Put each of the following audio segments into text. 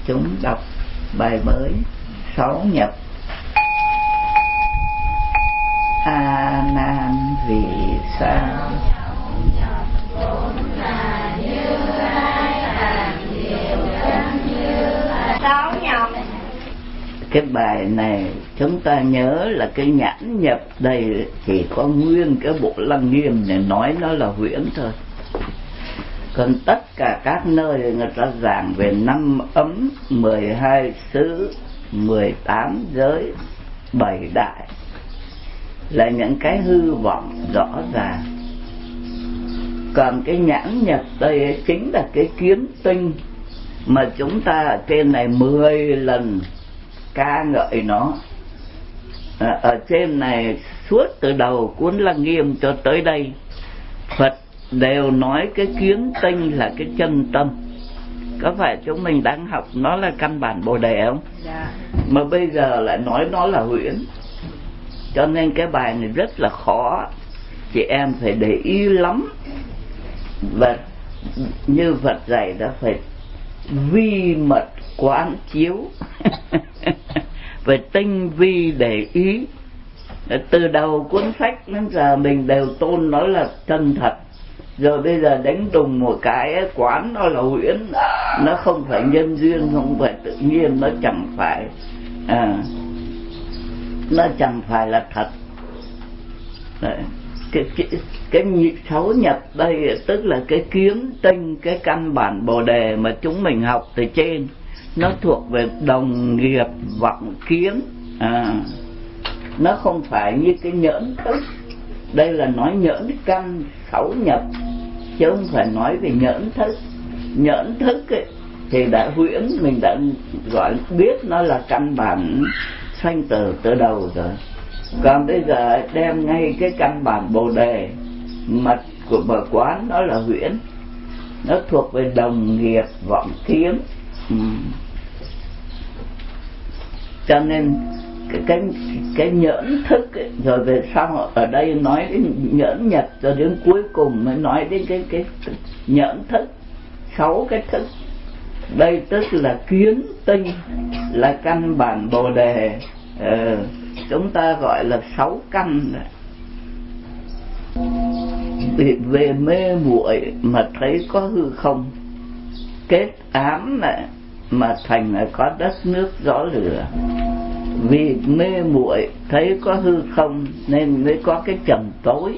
chúng đọc bài mới 6 nhập. A nan vì sao sáu nhập. cái bài này chúng ta nhớ là cái nhãn nhập đây chỉ có nguyên cái bộ Lăng Nghiêm này nói nó là huyễn thôi, còn tất cả các nơi người ta giảng về 5 ấm, 12 xứ, 18 giới, 7 đại là những cái hư vọng rõ ràng. Còn cái nhãn nhập đây chính là cái kiến tinh mà chúng ta ở trên này 10 lần ca ngợi nó. Ở trên này suốt từ đầu cuốn Lăng Nghiêm cho tới đây Phật đều nói cái kiến tinh là cái chân tâm. Có phải chúng mình đang học nó là căn bản Bồ Đề không? Dạ. Mà bây giờ lại nói nó là huyễn. Cho nên cái bài này rất là khó, chị em phải để ý lắm. Và như Phật dạy đó phải vi mật quán chiếu phải tinh vi để ý. Từ đầu cuốn sách đến giờ mình đều tôn nó là chân thật, rồi bây giờ đánh đùng một cái quán nó là huyễn, nó không phải nhân duyên, không phải tự nhiên, nó chẳng phải nó chẳng phải là thật. Đấy. Cái 6 nhập đây tức là cái kiến tinh, cái căn bản Bồ Đề mà chúng mình học từ trên, nó thuộc về đồng nghiệp vọng kiến. Nó không phải như cái nhẫn thức. Đây là nói nhẫn căn 6 nhập chứ không phải nói về nhẫn thức. Nhẫn thức ấy, thì đã huyễn, mình đã gọi biết nó là căn bản sanh tử từ đầu rồi. Còn bây giờ đem ngay cái căn bản Bồ Đề mật của bờ quán, nó là huyễn, nó thuộc về đồng nghiệp vọng kiến. Cho nên cái nhẫn thức ấy, rồi về sau ở đây nói đến nhẫn nhập, rồi đến cuối cùng mới nói đến cái nhẫn thức, 6 cái thức. Đây tức là kiến tinh, là căn bản Bồ Đề. Chúng ta gọi là 6 căn. Về mê muội mà thấy có hư không, kết ám này mà thành là có đất nước gió lửa. Vì mê muội thấy có hư không nên mới có cái trần tối.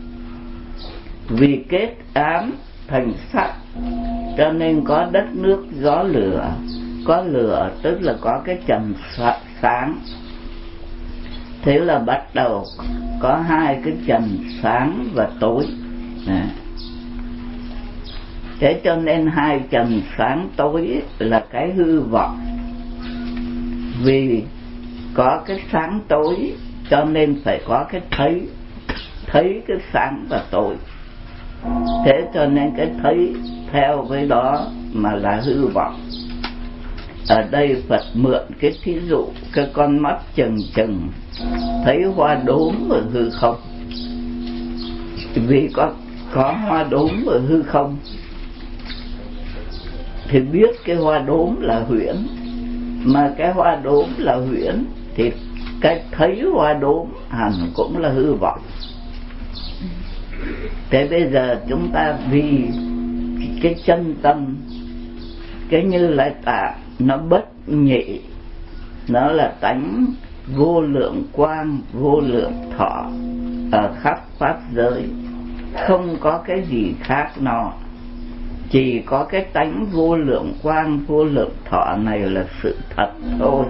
Vì kết ám thành sắc cho nên có đất nước gió lửa. Có lửa tức là có cái trần sáng. Thế là bắt đầu có 2 cái trần sáng và tối. Thế cho nên 2 trần sáng tối là cái hư vọng. Vì có cái sáng tối cho nên phải có cái thấy cái sáng và tối. Thế cho nên cái thấy theo với đó mà là hư vọng. Ở đây Phật mượn cái thí dụ cái con mắt chừng thấy hoa đốm ở hư không. Vì có hoa đốm ở hư không thì biết cái hoa đốm là huyễn. Mà cái hoa đốm là huyễn thì cái thấy hoa đốm hẳn cũng là hư vọng. Thế bây giờ chúng ta vì cái chân tâm, cái Như Lai Tạng nó bất nhị, nó là tánh vô lượng quang, vô lượng thọ ở khắp pháp giới, không có cái gì khác nó, chỉ có cái tánh vô lượng quang, vô lượng thọ này là sự thật thôi.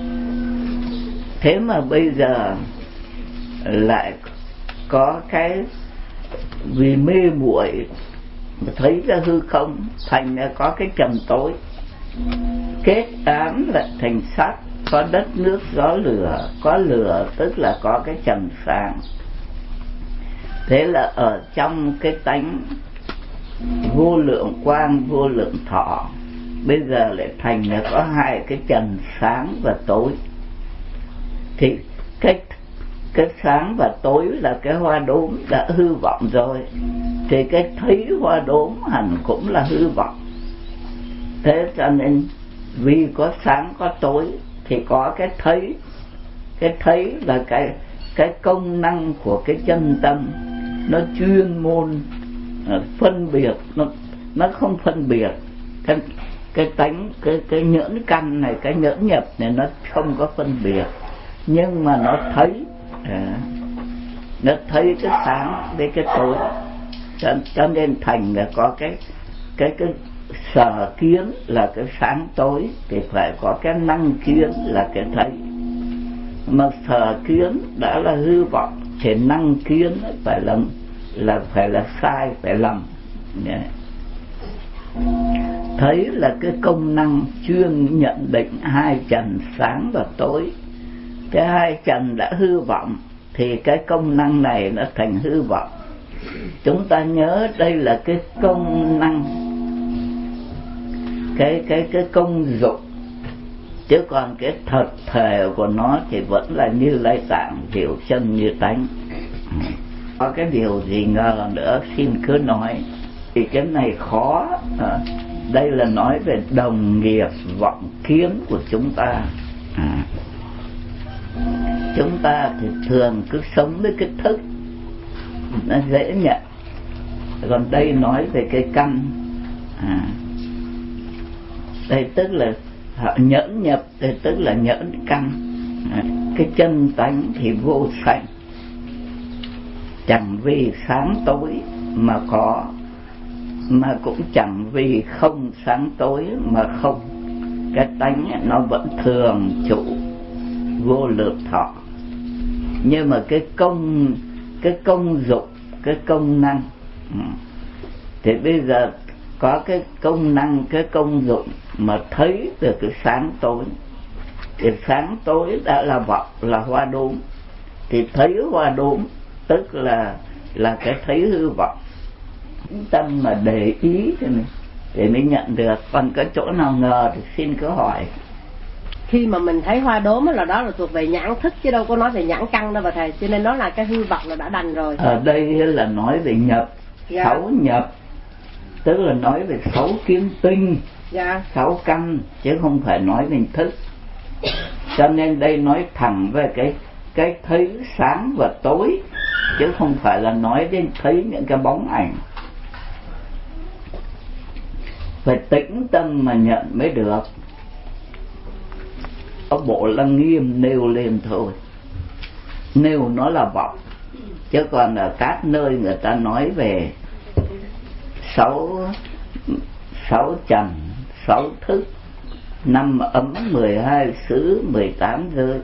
Thế mà bây giờ lại có cái vì mê muội thấy ra hư không thành ra có cái trần tối. Kết ám là thành sắc, có đất nước gió lửa. Có lửa tức là có cái trần sáng. Thế là ở trong cái tánh vô lượng quang, vô lượng thọ, bây giờ lại thành là có 2 cái trần sáng và tối. Thì cái sáng và tối là cái hoa đốm đã hư vọng rồi, thì cái thấy hoa đốm hẳn cũng là hư vọng. Thế cho nên vì có sáng có tối thì có cái thấy. Cái thấy là cái công năng của cái chân tâm, nó chuyên môn phân biệt, nó không phân biệt cái tánh, cái nhẫn căn này, cái nhẫn nhập này nó không có phân biệt, nhưng mà nó thấy cái sáng với cái tối. Cho nên thành là có cái sở kiến là cái sáng tối, thì phải có cái năng kiến là cái thấy. Mà sở kiến đã là hư vọng thì năng kiến phải là sai, phải lầm. Thấy là cái công năng chuyên nhận định hai trần sáng và tối. Cái hai trần đã hư vọng thì cái công năng này nó thành hư vọng. Chúng ta nhớ đây là cái công năng, cái công dụng, chứ còn cái thật thể của nó thì vẫn là Như Lai Tạng hiểu chân như tánh. Có cái điều gì ngờ nữa xin cứ nói, thì cái này khó. Đây là nói về đồng nghiệp vọng kiến của chúng ta. Chúng ta thì thường cứ sống với cái thức, nó dễ nhận. Còn đây nói về cái căn. Đây tức là nhẫn nhập, đây tức là nhẫn căn. Cái chân tánh thì vô sanh, chẳng vì sáng tối mà có, mà cũng chẳng vì không sáng tối mà không. Cái tánh nó vẫn thường trụ, vô lược thọ. Nhưng mà cái công dụng, cái công năng, thì bây giờ có cái công năng, cái công dụng mà thấy được cái sáng tối. Thì sáng tối đã là vọng, là hoa đốm, thì thấy hoa đốm tức là cái thấy hư vọng. Tâm mà để ý thì mới nhận được. Còn có chỗ nào ngờ thì xin cứ hỏi. Khi mà mình thấy hoa đốm là đó là thuộc về nhãn thức, chứ đâu có nói về nhãn căn đâu bà thầy. Cho nên đó là cái hư vọng là đã đành rồi. Ở đây là nói về nhập, dạ. 6 nhập, tức là nói về 6 kiến tinh, dạ. 6 căn, chứ không phải nói về thức. Cho nên đây nói thẳng về cái thấy sáng và tối, chứ không phải là nói đến thấy những cái bóng ảnh. Phải tĩnh tâm mà nhận mới được. Có bộ Lăng Nghiêm nêu lên thôi, nêu nó là vọng. Chứ còn ở các nơi người ta nói về 6 trần, 6 thức, 5 ấm, 12 xứ, 18 giới.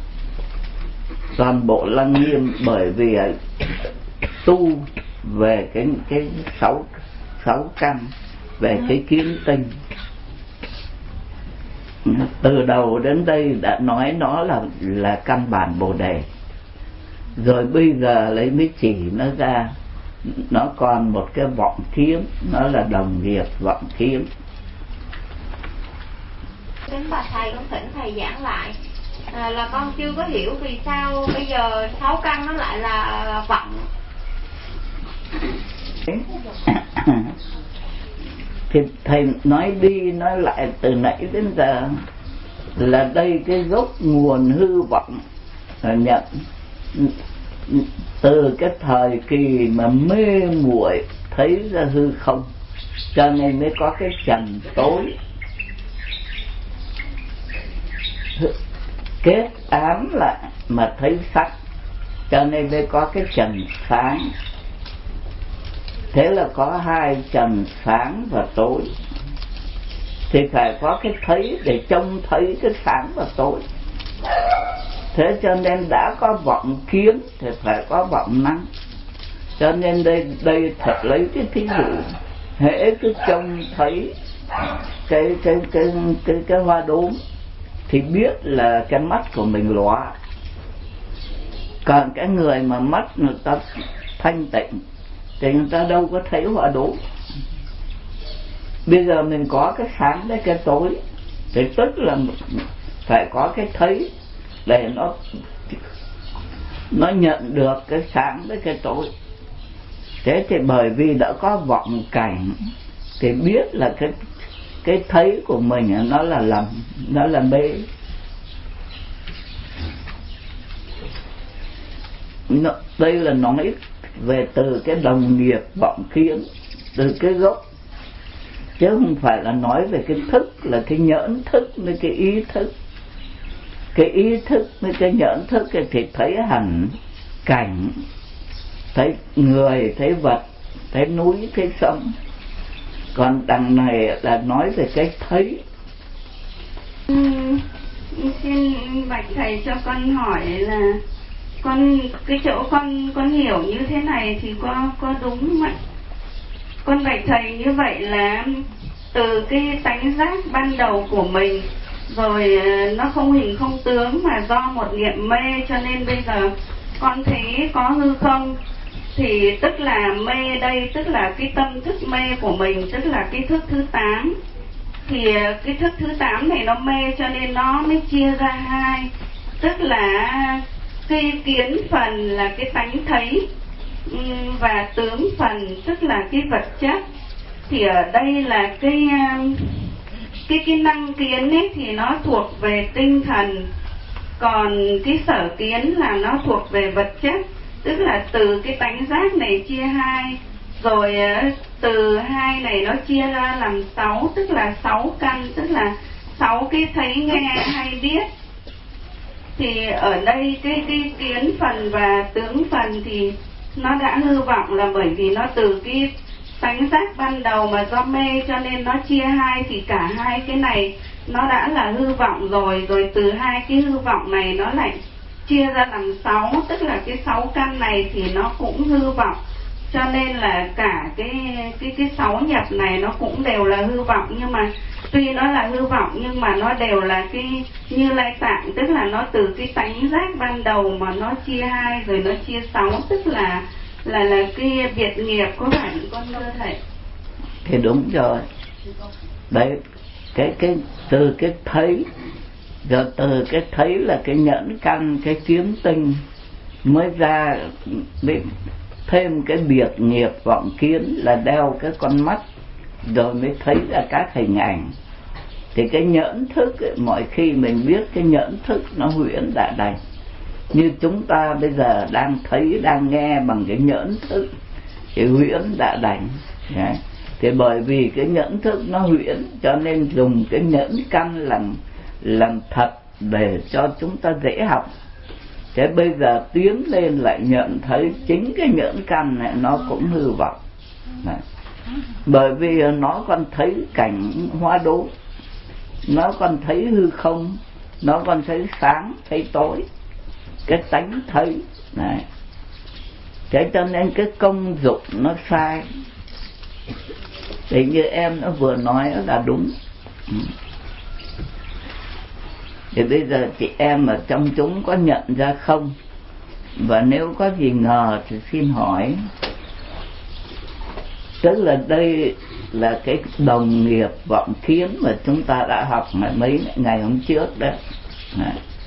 Toàn bộ Lăng Nghiêm bởi vì tu về cái 6 căn, về cái kiến tinh. Từ đầu đến đây đã nói nó là căn bản Bồ Đề. Rồi bây giờ lấy mới chỉ nó ra, nó còn một cái vọng kiếm, nó là đồng nghiệp vọng kiếm. Đến bà thầy con thỉnh thầy giảng lại, là con chưa có hiểu vì sao bây giờ 6 căn nó lại là vọng. Thì thầy nói đi nói lại từ nãy đến giờ là đây cái gốc nguồn hư vọng nhận từ cái thời kỳ mà mê muội thấy ra hư không, cho nên mới có cái trần tối kết ám lại mà thấy sắc, cho nên mới có cái trần sáng. Thế là có hai trần sáng và tối, thì phải có cái thấy để trông thấy cái sáng và tối. Thế cho nên đã có vọng kiến thì phải có vọng năng. Cho nên đây thật lấy cái thí dụ, hễ cứ trông thấy cái hoa đốm thì biết là cái mắt của mình lóa. Còn cái người mà mắt người ta thanh tịnh thì người ta đâu có thấy hoa đốm. Bây giờ mình có cái sáng với cái tối, thì tức là phải có cái thấy để nó nhận được cái sáng với cái tối. Thế thì bởi vì đã có vọng cảnh thì biết là cái thấy của mình nó là lầm, nó là mê. Đây là nói về từ cái đồng nghiệp vọng kiến, từ cái gốc, chứ không phải là nói về cái thức, là cái nhẫn thức với cái ý thức. Cái ý thức với cái nhẫn thức thì thấy hẳn cảnh, thấy người, thấy vật, thấy núi, thấy sông. Còn đằng này là nói về cái thấy. Xin bạch thầy cho con hỏi là cái chỗ con hiểu như thế này thì có đúng không ạ? Con bạch thầy như vậy là từ cái tánh giác ban đầu của mình rồi nó không hình không tướng mà do một niệm mê, cho nên bây giờ con thấy có hư không, thì tức là mê đây, tức là cái tâm thức mê của mình, tức là cái thức thứ 8. Thì cái thức thứ 8 này nó mê cho nên nó mới chia ra hai, tức là cái kiến phần là cái tánh thấy, và tướng phần tức là cái vật chất. Thì ở đây là cái năng kiến ấy thì nó thuộc về tinh thần, còn cái sở kiến là nó thuộc về vật chất. Tức là từ cái tánh giác này chia hai, rồi từ hai này nó chia ra làm 6, tức là 6 căn, tức là 6 cái thấy nghe hay biết. Thì ở đây cái kiến phần và tướng phần thì nó đã hư vọng, là bởi vì nó từ cái tánh giác ban đầu mà do mê cho nên nó chia hai, thì cả hai cái này nó đã là hư vọng rồi. Rồi từ hai cái hư vọng này nó lại chia ra làm 6, tức là cái 6 căn này thì nó cũng hư vọng. Cho nên là cả cái 6 nhập này nó cũng đều là hư vọng, nhưng mà tuy nó là hư vọng nhưng mà nó đều là cái Như Lai Tạng, tức là nó từ cái tánh giác ban đầu mà nó chia hai rồi nó chia 6, tức là cái biệt nghiệp, có phải con thưa thầy? Thì đúng rồi. Đấy, cái từ cái thấy, rồi từ cái thấy là cái nhẫn căn, cái kiến tinh mới ra, mới thêm cái biệt nghiệp vọng kiến là đeo cái con mắt rồi mới thấy ra các hình ảnh. Thì cái nhẫn thức ấy, mọi khi mình biết cái nhẫn thức nó huyễn đã đành, như chúng ta bây giờ đang thấy đang nghe bằng cái nhẫn thức thì huyễn đã đành. Thì bởi vì cái nhẫn thức nó huyễn cho nên dùng cái nhẫn căn làm thật để cho chúng ta dễ học. Thế bây giờ tiến lên lại nhận thấy chính cái nhẫn căn này nó cũng hư vọng. Bởi vì nó còn thấy cảnh hóa đố, nó còn thấy hư không, nó còn thấy sáng, thấy tối, cái tánh thấy này. Thế cho nên cái công dụng nó sai. Thì như em nó vừa nói là đúng. Thì bây giờ chị em ở trong chúng có nhận ra không? Và nếu có gì ngờ thì xin hỏi. Tức là đây là cái đồng nghiệp vọng kiến mà chúng ta đã học mấy ngày hôm trước đó.